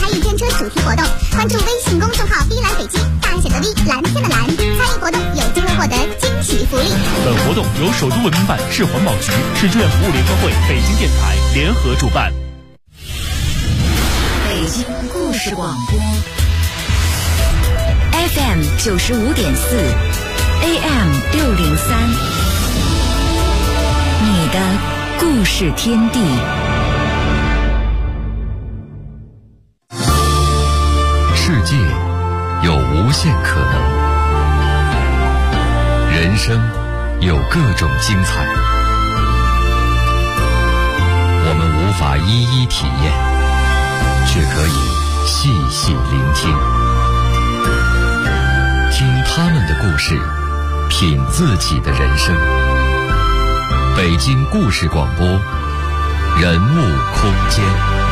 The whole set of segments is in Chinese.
参与电车主题活动，关注微信公众号 V 蓝北京，大写的 V， 蓝天的蓝，参与活动有机会获得惊喜福利。 本活动由首都文明办、市环保局、市志愿服务联合会、北京电台联合主办。 北京故事广播 FM 95.4 AM 603，你的故事天地。 世界有无限可能，人生有各种精彩，我们无法一一体验，却可以细细聆听，听他们的故事，品自己的人生。北京故事广播，人物空间。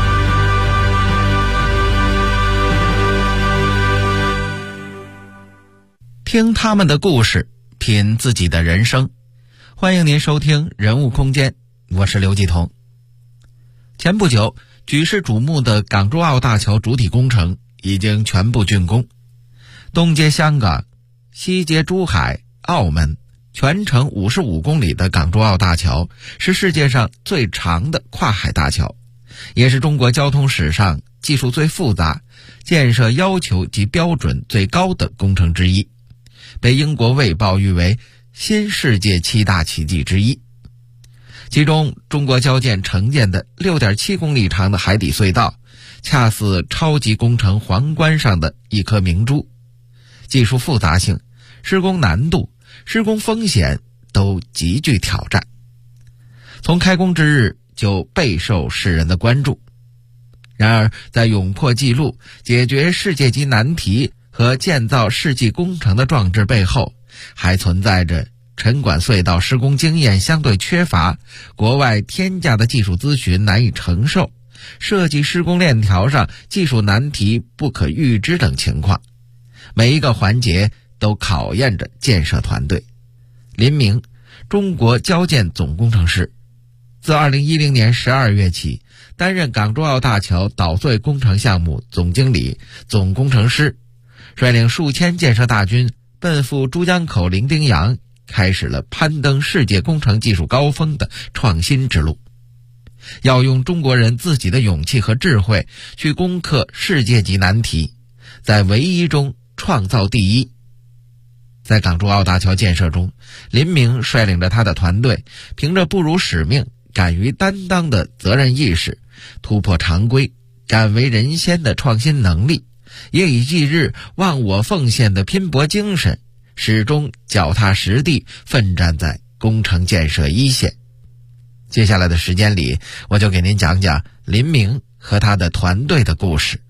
听他们的故事，品自己的人生。欢迎您收听人物空间，我是刘继彤。前不久，举世瞩目的港珠澳大桥主体工程已经全部竣工，东接香港，西接珠海、澳门，全程55公里的港珠澳大桥是世界上最长的跨海大桥，也是中国交通史上技术最复杂、建设要求及标准最高的工程之一，被英国卫报誉为新世界7大奇迹之一。其中中国交建承建的 6.7 公里长的海底隧道，恰似超级工程皇冠上的一颗明珠，技术复杂性、施工难度、施工风险都极具挑战，从开工之日就备受世人的关注。然而在勇破纪录、解决世界级难题和建造世纪工程的壮志背后，还存在着沉管隧道施工经验相对缺乏、国外天价的技术咨询难以承受、设计施工链条上技术难题不可预知等情况。每一个环节都考验着建设团队。林明，中国交建总工程师，自2010年12月起担任港珠澳大桥捣碎工程项目总经理、总工程师，率领数千建设大军奔赴珠江口伶仃洋，开始了攀登世界工程技术高峰的创新之路。要用中国人自己的勇气和智慧去攻克世界级难题，在唯一中创造第一。在港珠澳大桥建设中，林明率领着他的团队，凭着不辱使命、敢于担当的责任意识，突破常规、敢为人先的创新能力，夜以继日、忘我奉献的拼搏精神，始终脚踏实地奋战在工程建设一线。接下来的时间里，我就给您讲讲林明和他的团队的故事。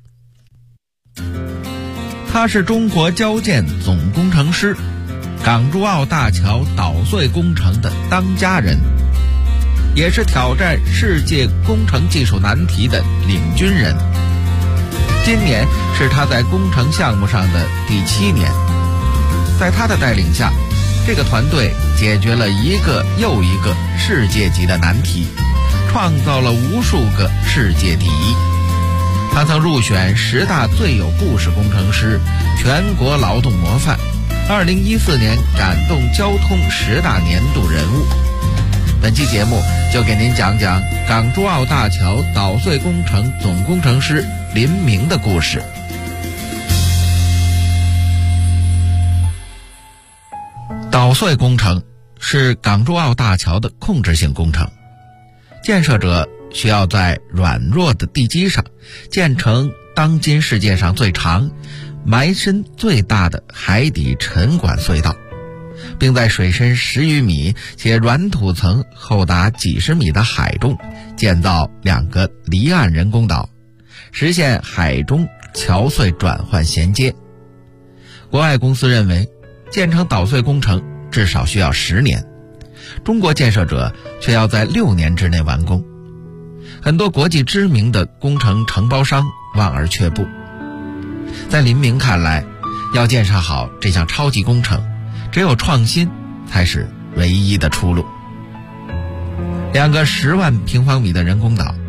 他是中国交建总工程师，港珠澳大桥捣碎工程的当家人，也是挑战世界工程技术难题的领军人。今年是他在工程项目上的第7年，在他的带领下，这个团队解决了一个又一个世界级的难题，创造了无数个世界第一。他曾入选10大最有故事工程师、全国劳动模范、2014年感动交通10大年度人物。本期节目就给您讲讲港珠澳大桥捣碎工程总工程师林明的故事。捣碎工程是港珠澳大桥的控制性工程，建设者需要在软弱的地基上建成当今世界上最长、埋深最大的海底沉管隧道，并在水深10余米且软土层厚达几十米的海中建造2个离岸人工岛，实现海中桥隧转换衔接。国外公司认为，建成捣碎工程至少需要10年，中国建设者却要在6年之内完工。很多国际知名的工程承包商望而却步。在林明看来，要建设好这项超级工程，只有创新才是唯一的出路。2个10万平方米的人工岛，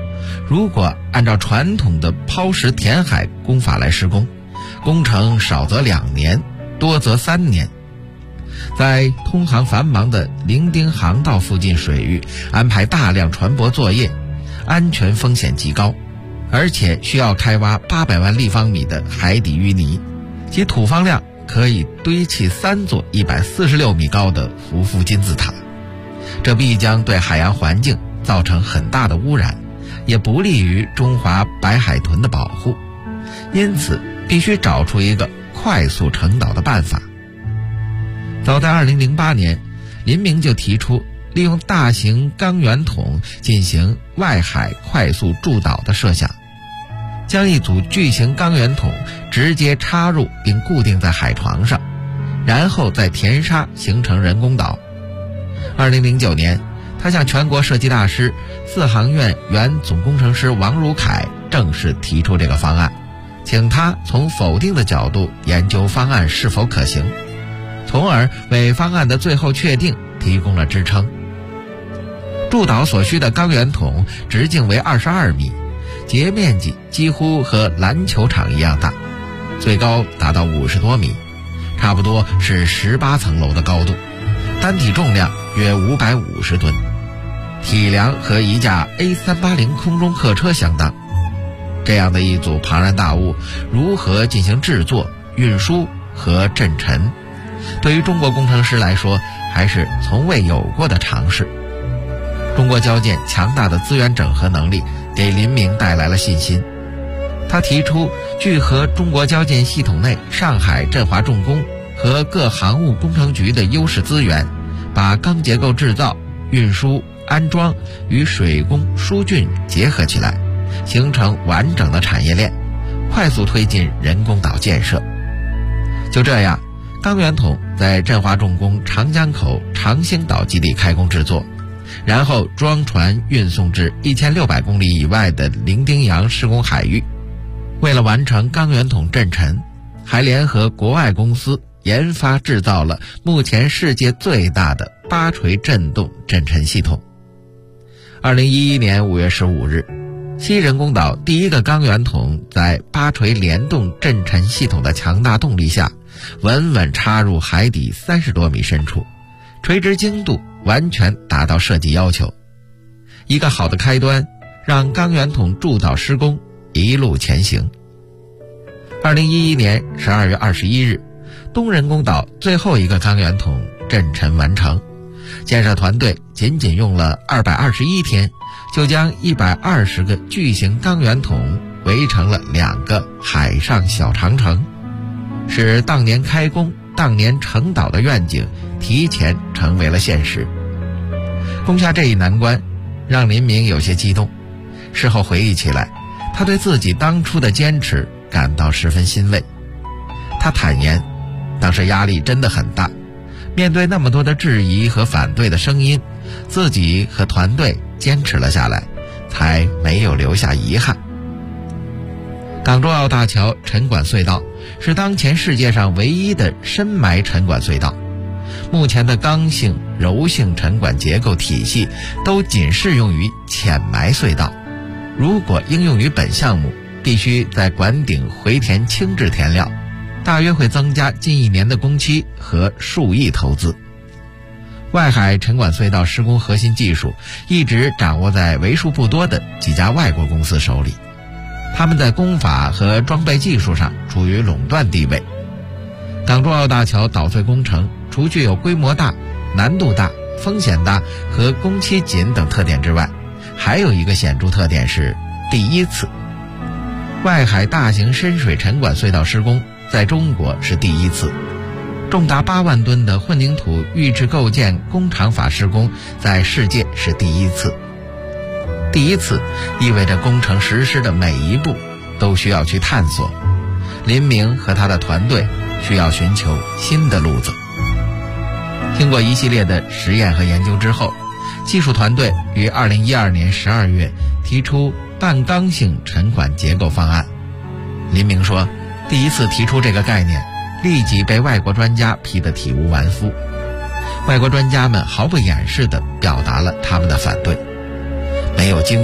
如果按照传统的抛石填海工法来施工，工程少则2年，多则3年。在通航繁忙的伶仃航道附近水域安排大量船舶作业，安全风险极高，而且需要开挖800万立方米的海底淤泥，其土方量可以堆砌3座146米高的胡夫金字塔，这必将对海洋环境造成很大的污染，也不利于中华白海豚的保护，因此必须找出一个快速成岛的办法。早在2008年，林明就提出利用大型钢圆筒进行外海快速筑岛的设想，将一组巨型钢圆筒直接插入并固定在海床上，然后再填沙形成人工岛。2009年，他向全国设计大师、四航院原总工程师王汝凯正式提出这个方案，请他从否定的角度研究方案是否可行，从而为方案的最后确定提供了支撑。筑岛所需的钢圆筒直径为22米，截面积几乎和篮球场一样大，最高达到50多米，差不多是18层楼的高度，单体重量约550吨，体量和一架 A380 空中客车相当。这样的一组庞然大物，如何进行制作、运输和震沉，对于中国工程师来说，还是从未有过的尝试。中国交建强大的资源整合能力给林明带来了信心。他提出聚合中国交建系统内上海振华重工和各航务工程局的优势资源，把钢结构制造、运输、安装与水工疏浚结合起来，形成完整的产业链，快速推进人工岛建设。就这样，钢圆筒在振华重工长江口长兴岛基地开工制作，然后装船运送至1600公里以外的伶仃洋施工海域。为了完成钢圆筒震沉，还联合国外公司研发制造了目前世界最大的8锤震动震沉系统。2011年5月15日，西人工岛第一个钢圆筒在8锤联动震沉系统的强大动力下，稳稳插入海底30多米深处，垂直精度完全达到设计要求。一个好的开端，让钢圆筒筑岛施工一路前行。2011年12月21日，东人工岛最后一个钢圆筒震沉完成，建设团队仅用了221天，就将120个巨型钢圆筒围成了2个海上小长城，使当年开工、当年成岛的愿景提前成为了现实。攻下这一难关，让林明有些激动。事后回忆起来，他对自己当初的坚持感到十分欣慰。他坦言，当时压力真的很大，面对那么多的质疑和反对的声音，自己和团队坚持了下来，才没有留下遗憾。港珠澳大桥沉管隧道是当前世界上唯一的深埋沉管隧道，目前的刚性、柔性沉管结构体系都仅适用于浅埋隧道，如果应用于本项目，必须在管顶回填轻质填料，大约会增加近1年的工期和数亿投资。外海沉管隧道施工核心技术一直掌握在为数不多的几家外国公司手里，他们在工法和装备技术上处于垄断地位。港珠澳大桥岛隧工程除具有规模大、难度大、风险大和工期紧等特点之外，还有一个显著特点是第一次。外海大型深水沉管隧道施工在中国是第一次，重达8万吨的混凝土预制构件工厂法施工在世界是第一次。第一次意味着工程实施的每一步都需要去探索，林明和他的团队需要寻求新的路子。经过一系列的实验和研究之后，技术团队于2012年12月提出半刚性沉管结构方案。林明说，第一次提出这个概念，立即被外国专家批得体无完肤。外国专家们毫不掩饰地表达了他们的反对，没有经验，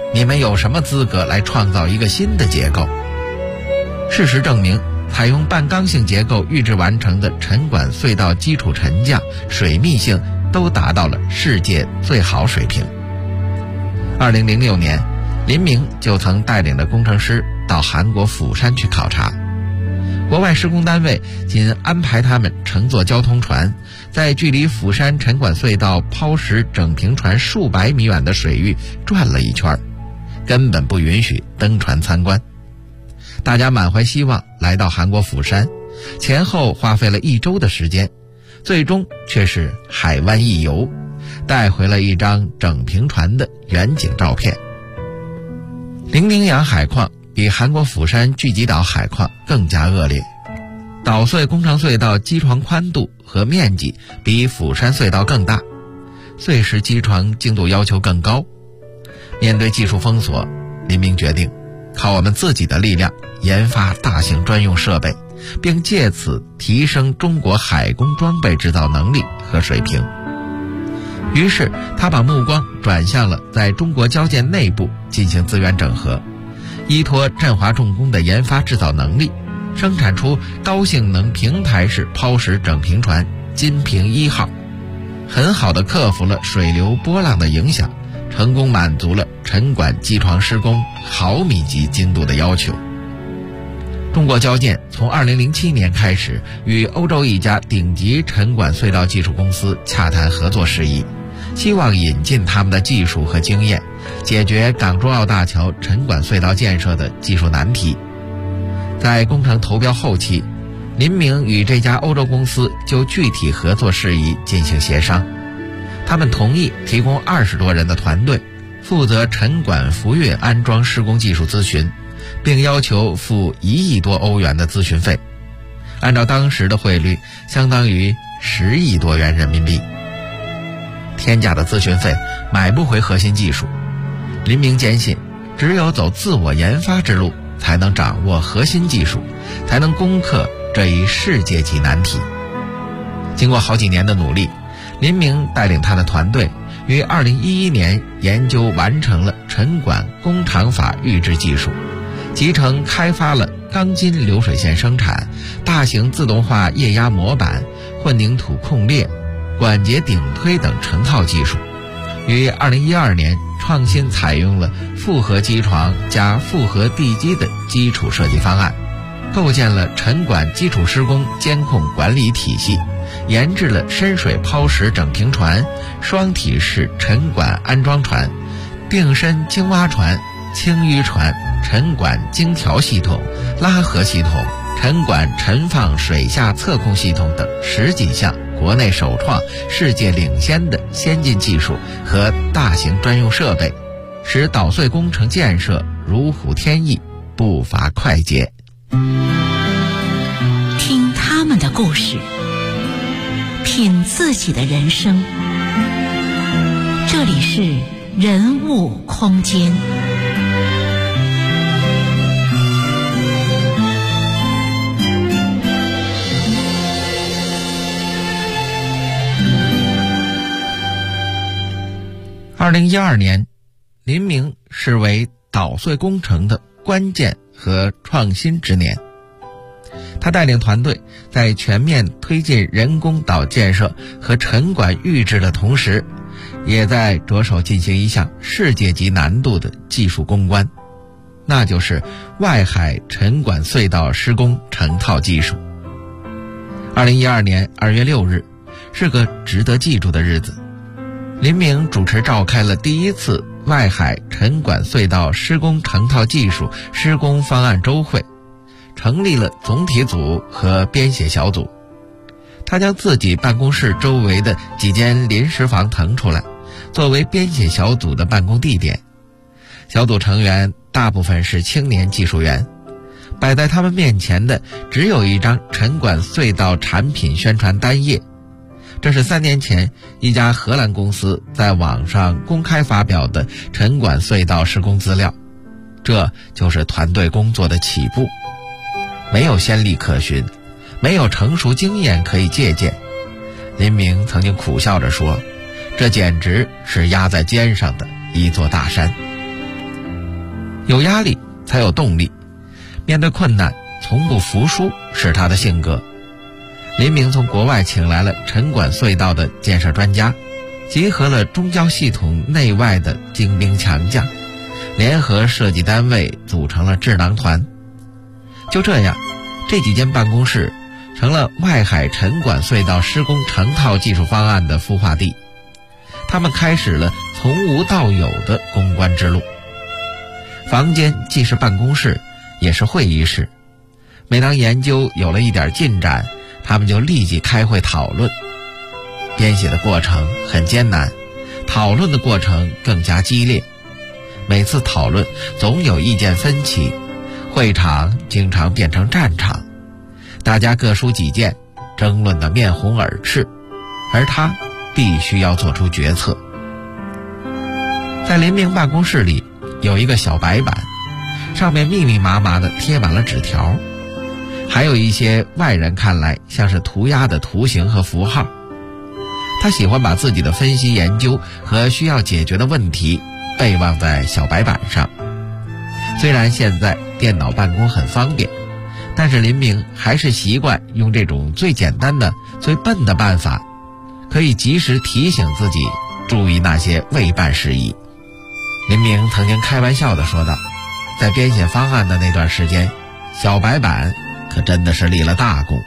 你们有什么资格来创造一个新的结构？事实证明，采用半刚性结构预制完成的沉管隧道基础沉降、水密性都达到了世界最好水平。2006年，林明就曾带领着工程师到韩国釜山去考察。国外施工单位仅安排他们乘坐交通船，在距离釜山沉管隧道抛石整平船数百米远的水域转了一圈，根本不允许登船参观。大家满怀希望来到韩国釜山，前后花费了1周的时间，最终却是海湾一游，带回了一张整平船的远景照片。伶仃洋海况比韩国釜山聚集岛海况更加恶劣，岛隧工程隧道基床宽度和面积比釜山隧道更大，碎石基床精度要求更高。面对技术封锁，林明决定靠我们自己的力量研发大型专用设备，并借此提升中国海工装备制造能力和水平。于是他把目光转向了在中国交建内部进行资源整合，依托振华重工的研发制造能力，生产出高性能平台式抛石整平船金平1号，很好地克服了水流波浪的影响，成功满足了沉管基床施工毫米级精度的要求。中国交建从2007年开始与欧洲一家顶级沉管隧道技术公司洽谈合作事宜，希望引进他们的技术和经验，解决港珠澳大桥沉管隧道建设的技术难题。在工程投标后期，林明与这家欧洲公司就具体合作事宜进行协商，他们同意提供20多人的团队，负责沉管浮运安装施工技术咨询，并要求付1亿多欧元的咨询费，按照当时的汇率相当于10亿多元人民币。天价的咨询费买不回核心技术，林明坚信只有走自我研发之路，才能掌握核心技术，才能攻克这一世界级难题。经过好几年的努力，林明带领他的团队于2011年研究完成了沉管工厂法预制技术，集成开发了钢筋流水线生产、大型自动化液压模板、混凝土控裂、管节顶推等成套技术，于2012年创新采用了复合基床加复合地基的基础设计方案，构建了沉管基础施工监控管理体系，研制了深水抛石整平船、双体式沉管安装船、并身青蛙船、轻淤船、沉管经调系统、拉合系统、沉管沉放水下测控系统等10几项国内首创、世界领先的先进技术和大型专用设备，使岛隧工程建设如虎添翼，步伐快捷。 听他们的故事，品自己的人生。这里是人物空间。 2012年，林明视为岛隧工程的关键和创新之年。他带领团队在全面推进人工岛建设和沉管预制的同时，也在着手进行一项世界级难度的技术攻关，那就是外海沉管隧道施工成套技术。2012年2月6日是个值得记住的日子，林明主持召开了第一次外海沉管隧道施工成套技术施工方案周会，成立了总体组和编写小组。他将自己办公室周围的几间临时房腾出来，作为编写小组的办公地点。小组成员大部分是青年技术员，摆在他们面前的只有一张沉管隧道产品宣传单页。这是3年前一家荷兰公司在网上公开发表的沉管隧道施工资料，这就是团队工作的起步。没有先例可循，没有成熟经验可以借鉴。林明曾经苦笑着说，这简直是压在肩上的一座大山。 有压力才有动力，面对困难从不服输是他的性格。林明从国外请来了城管隧道的建设专家，集合了中交系统内外的精兵强将，联合设计单位组成了智囊团。就这样，这几间办公室成了外海城管隧道施工成套技术方案的孵化地。他们开始了从无到有的攻关之路。房间既是办公室，也是会议室。每当研究有了一点进展，他们就立即开会讨论。编写的过程很艰难，讨论的过程更加激烈。每次讨论总有意见分歧，会场经常变成战场，大家各抒己见，争论得面红耳赤，而他必须要做出决策。在林明办公室里有一个小白板，上面密密麻麻地贴满了纸条，还有一些外人看来像是涂鸦的图形和符号。他喜欢把自己的分析研究和需要解决的问题备忘在小白板上。虽然现在电脑办公很方便，但是林明还是习惯用这种最简单的、最笨的办法，可以及时提醒自己注意那些未办事宜。林明曾经开玩笑地说道，在编写方案的那段时间，小白板可真的是立了大功。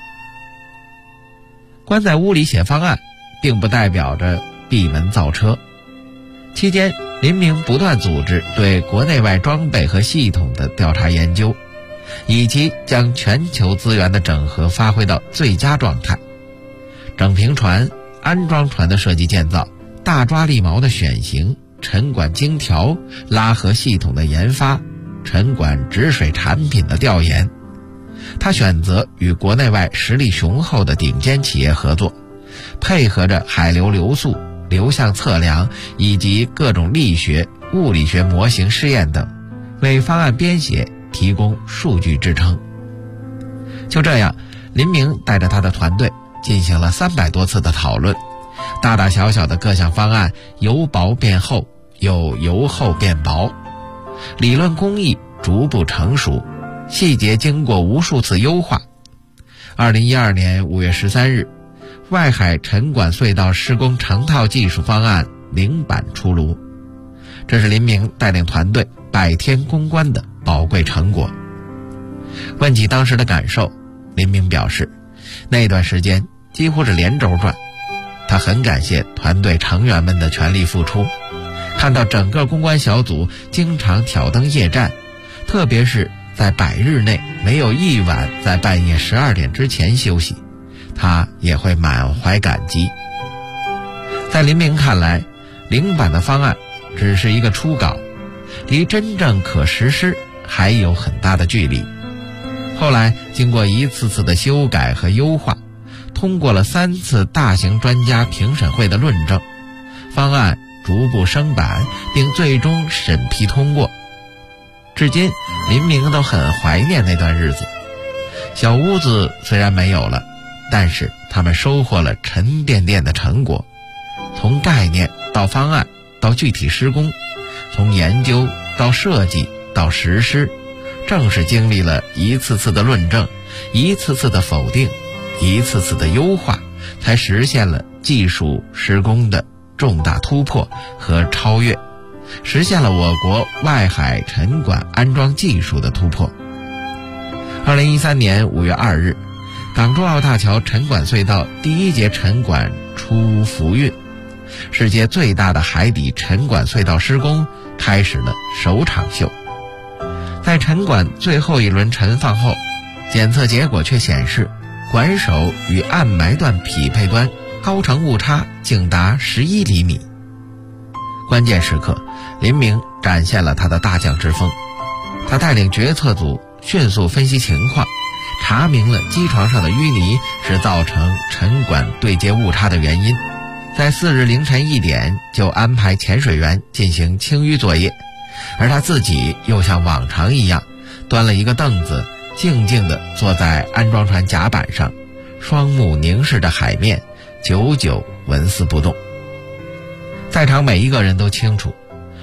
关在屋里写方案并不代表着闭门造车。期间，林明不断组织对国内外装备和系统的调查研究，以及将全球资源的整合发挥到最佳状态。整平船、安装船的设计建造、大抓利锚的选型、沉管精条、拉合系统的研发、沉管止水产品的调研。他选择与国内外实力雄厚的顶尖企业合作，配合着海流流速、流向测量以及各种力学、物理学模型试验等，为方案编写提供数据支撑。就这样，林明带着他的团队进行了300多次的讨论，大大小小的各项方案由薄变厚，又由厚变薄，理论工艺逐步成熟，细节经过无数次优化。2012年5月13日，外海沉管隧道施工成套技术方案零版出炉，这是林明带领团队100天攻关的宝贵成果。问起当时的感受，林明表示，那段时间几乎是连轴转，他很感谢团队成员们的全力付出，看到整个攻关小组经常挑灯夜战，特别是在100日内没有一晚在半夜12点之前休息，他也会满怀感激。在林明看来，零版的方案只是一个初稿，离真正可实施还有很大的距离。后来经过一次次的修改和优化，通过了3次大型专家评审会的论证，方案逐步升版，并最终审批通过。至今林明都很怀念那段日子。小屋子虽然没有了，但是他们收获了沉甸甸的成果，从概念到方案到具体施工，从研究到设计到实施，正是经历了一次次的论证，一次次的否定，一次次的优化，才实现了技术施工的重大突破和超越，实现了我国外海沉管安装技术的突破。2013年5月2日，港珠澳大桥沉管隧道第1节沉管出浮运，世界最大的海底沉管隧道施工开始了首场秀。在沉管最后一轮沉放后，检测结果却显示，管手与暗埋段匹配端高程误差竟达11厘米。关键时刻，林明展现了他的大将之风。他带领决策组迅速分析情况，查明了机床上的淤泥是造成沉管对接误差的原因。在4日凌晨1点就安排潜水员进行清淤作业，而他自己又像往常一样端了一个凳子，静静地坐在安装船甲板上，双目凝视着海面，久久纹丝不动。在场每一个人都清楚，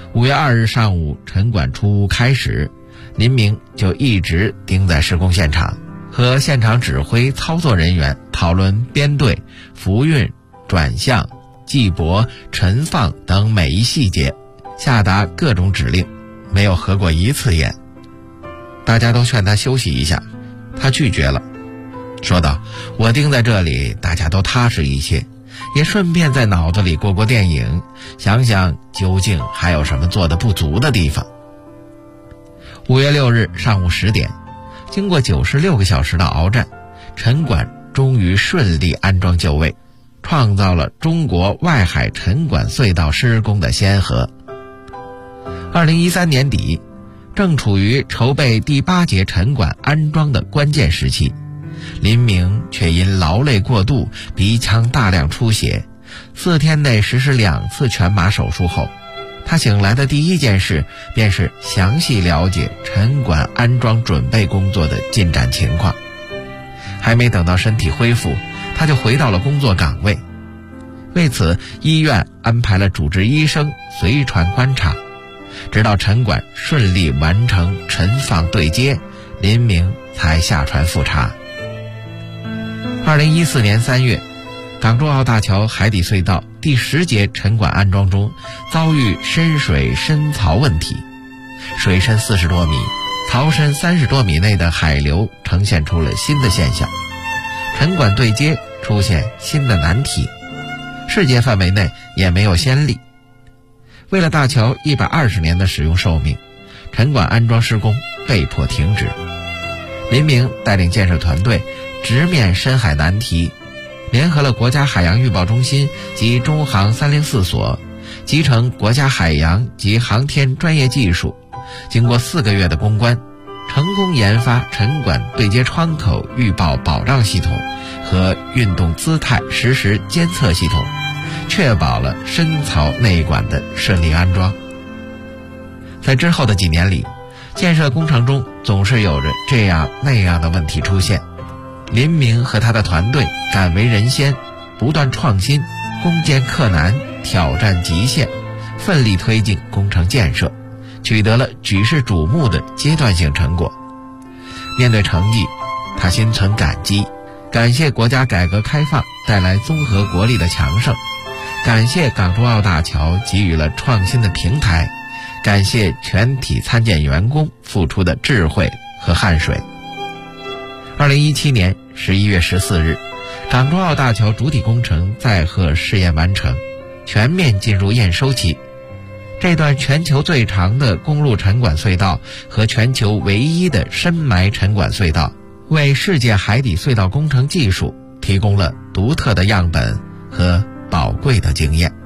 5月2日上午，城管出屋开始，林明就一直盯在施工现场，和现场指挥操作人员讨论编队、浮运、转向、系泊、沉放等每一细节，下达各种指令，没有合过一次眼。大家都劝他休息一下，他拒绝了，说道：我盯在这里，大家都踏实一些，也顺便在脑子里过电影，想想究竟还有什么做得不足的地方。5月6日上午10点，经过96个小时的鏖战，沉管终于顺利安装就位，创造了中国外海沉管隧道施工的先河。2013年底，正处于筹备第8节沉管安装的关键时期，林明却因劳累过度，鼻腔大量出血，4天内实施2次全麻手术后，他醒来的第一件事便是详细了解沉管安装准备工作的进展情况。还没等到身体恢复，他就回到了工作岗位。为此，医院安排了主治医生随船观察，直到沉管顺利完成沉放对接，林明才下船复查。2014年3月，港珠澳大桥海底隧道第10节沉管安装中遭遇深水深槽问题，水深40多米，槽深30多米内的海流呈现出了新的现象，沉管对接出现新的难题，世界范围内也没有先例。为了大桥120年的使用寿命，沉管安装施工被迫停止。林明带领建设团队直面深海难题，联合了国家海洋预报中心及中航304所，集成国家海洋及航天专业技术，经过4个月的攻关，成功研发沉管对接窗口预报保障系统和运动姿态实时监测系统，确保了深槽内管的顺利安装。在之后的几年里，建设工程中总是有着这样那样的问题出现，林明和他的团队敢为人先，不断创新，攻坚克难，挑战极限，奋力推进工程建设，取得了举世瞩目的阶段性成果。面对成绩，他心存感激，感谢国家改革开放带来综合国力的强盛，感谢港珠澳大桥给予了创新的平台，感谢全体参建员工付出的智慧和汗水。2017年11月14日，港珠澳大桥主体工程载荷试验完成，全面进入验收期。这段全球最长的公路沉管隧道和全球唯一的深埋沉管隧道，为世界海底隧道工程技术提供了独特的样本和宝贵的经验。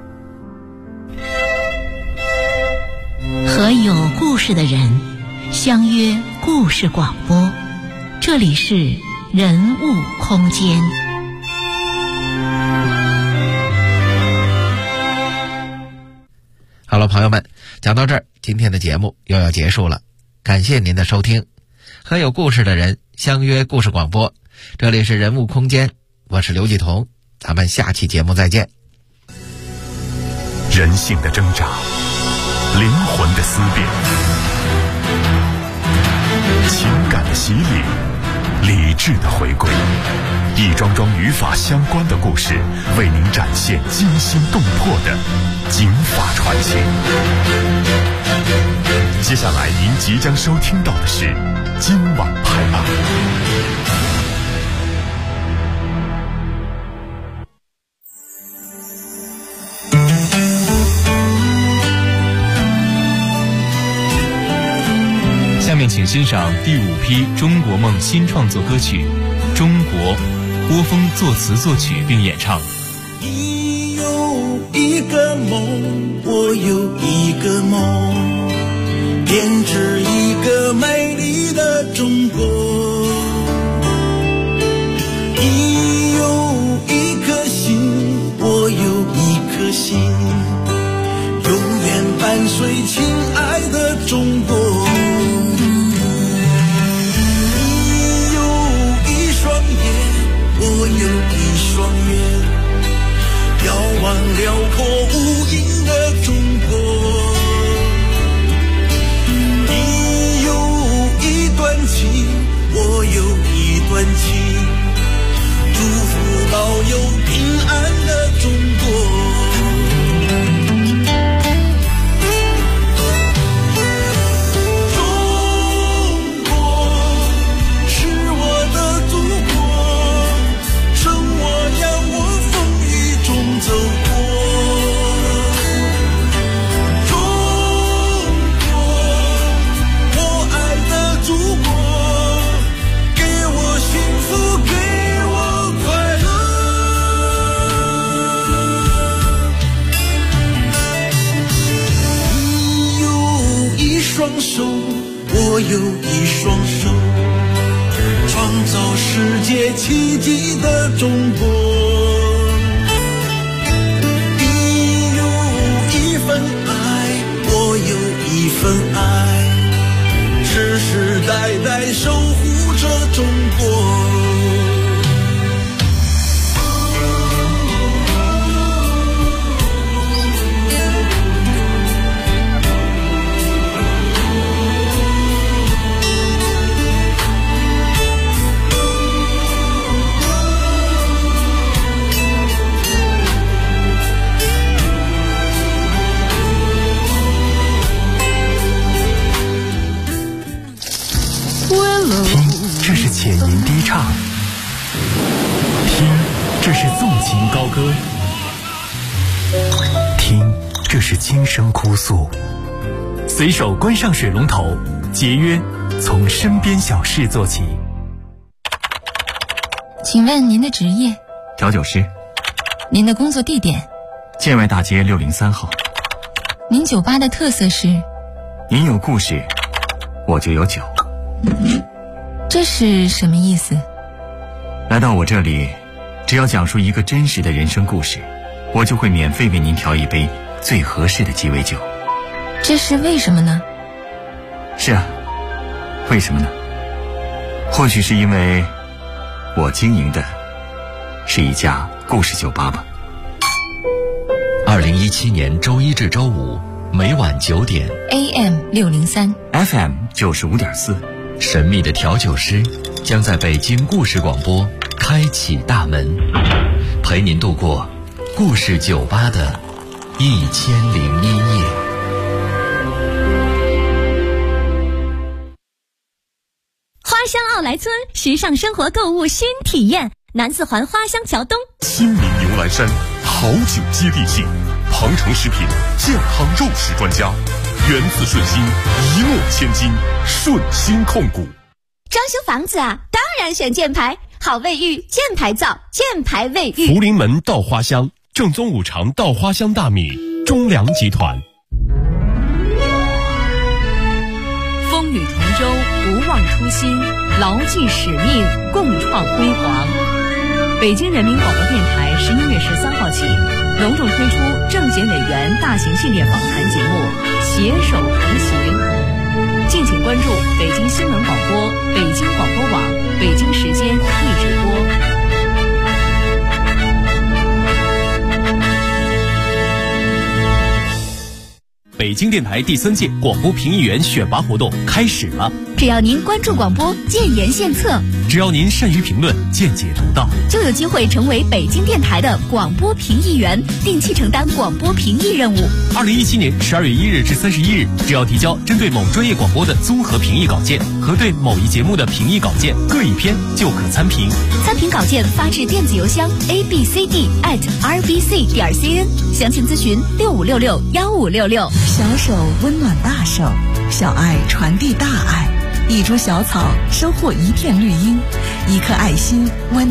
和有故事的人相约故事广播，这里是人物空间。 好了，朋友们，讲到这儿，今天的节目又要结束了，感谢您的收听。和有故事的人相约故事广播，这里是人物空间，我是刘继彤，咱们下期节目再见。 人性的挣扎，灵魂的思辨，情感的洗礼，理智的回归，一桩桩与法相关的故事，为您展现惊心动魄的警法传奇。接下来您即将收听到的是今晚拍案。下面请欣赏第5批中国梦新创作歌曲《中国》，郭峰作词作曲并演唱。 你有一个梦，我有一个梦，编织一个美丽的中国。你有一颗心，我有一颗心，永远伴随亲爱的中国。我有一双眼，眺望辽阔无垠的中国。 奇迹的中国。你有一份爱，我有一份爱，世世代代守护着中国。 这是浅吟低唱，听，这是纵情高歌，听，这是轻声哭诉。随手关上水龙头，节约，从身边小事做起。 请问您的职业？ 调酒师。 您的工作地点？ 建外大街603号。 您酒吧的特色是？ 您有故事，我就有酒。 这是什么意思？ 来到我这里，只要讲述一个真实的人生故事，我就会免费为您调一杯最合适的鸡尾酒。 这是为什么呢？ 是啊，为什么呢？或许是因为我经营的是一家故事酒吧吧。 2017年周一至周五每晚9点 AM 603 FM 95.4， 神秘的调酒师将在北京故事广播开启大门，陪您度过故事酒吧的1001夜。 花乡奥莱村时尚生活购物新体验，南四环花乡桥东。 新民牛栏山好酒接地气，庞城食品健康肉食专家，源自顺心，一诺千金，顺心控股。 装修房子啊，当然选箭牌，好卫浴，箭牌造，箭牌卫浴。 福临门稻花香，正宗五常稻花香大米，中粮集团。 风雨同舟，不忘初心，牢记使命，共创辉煌。北京人民广播电台11月13号起，隆重推出政协委员大型系列访谈节目《携手同行》，敬请关注北京新闻广播、北京广播网、北京时间一直播。 北京电台第3届广播评议员选拔活动开始了。 只要您关注广播，建言献策； 只要您善于评论，见解独到， 就有机会成为北京电台的广播评议员，定期承担广播评议任务。 2017年12月1日至31日，只要提交针对某专业广播的综合评议稿件和对某一节目的评议稿件各一篇，就可参评。 参评稿件发至电子邮箱 abcd@rbc.cn， 详情咨询65661566。 小手温暖大手，小爱传递大爱，一株小草收获一片绿荫，一颗爱心温